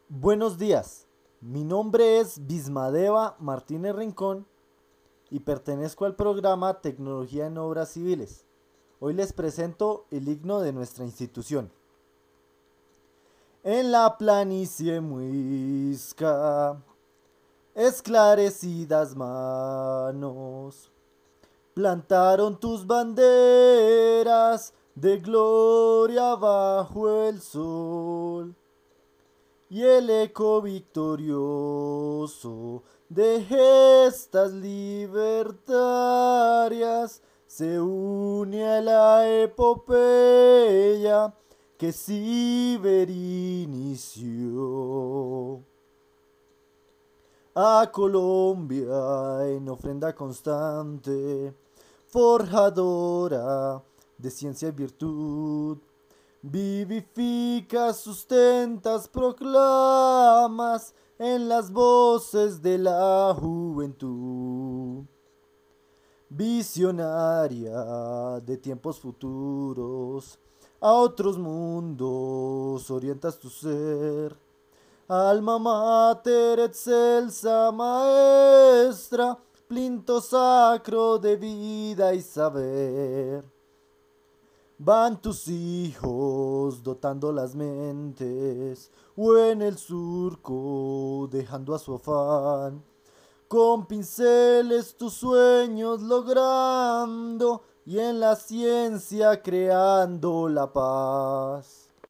Buenos días, mi nombre es Bismadeva Martínez Rincón y pertenezco al programa Tecnología en Obras Civiles. Hoy les presento el himno de nuestra institución. En la planicie muisca, esclarecidas manos, plantaron tus banderas de gloria bajo el sol. Y el eco victorioso de gestas libertarias se une a la epopeya que Ciber inició. A Colombia en ofrenda constante, forjadora de ciencia y virtud, vivificas, sustentas, proclamas en las voces de la juventud. Visionaria de tiempos futuros, a otros mundos orientas tu ser. Alma mater excelsa maestra, plinto sacro de vida y saber. Van tus hijos dotando las mentes, o en el surco dejando a su afán. Con pinceles tus sueños logrando y en la ciencia creando la paz.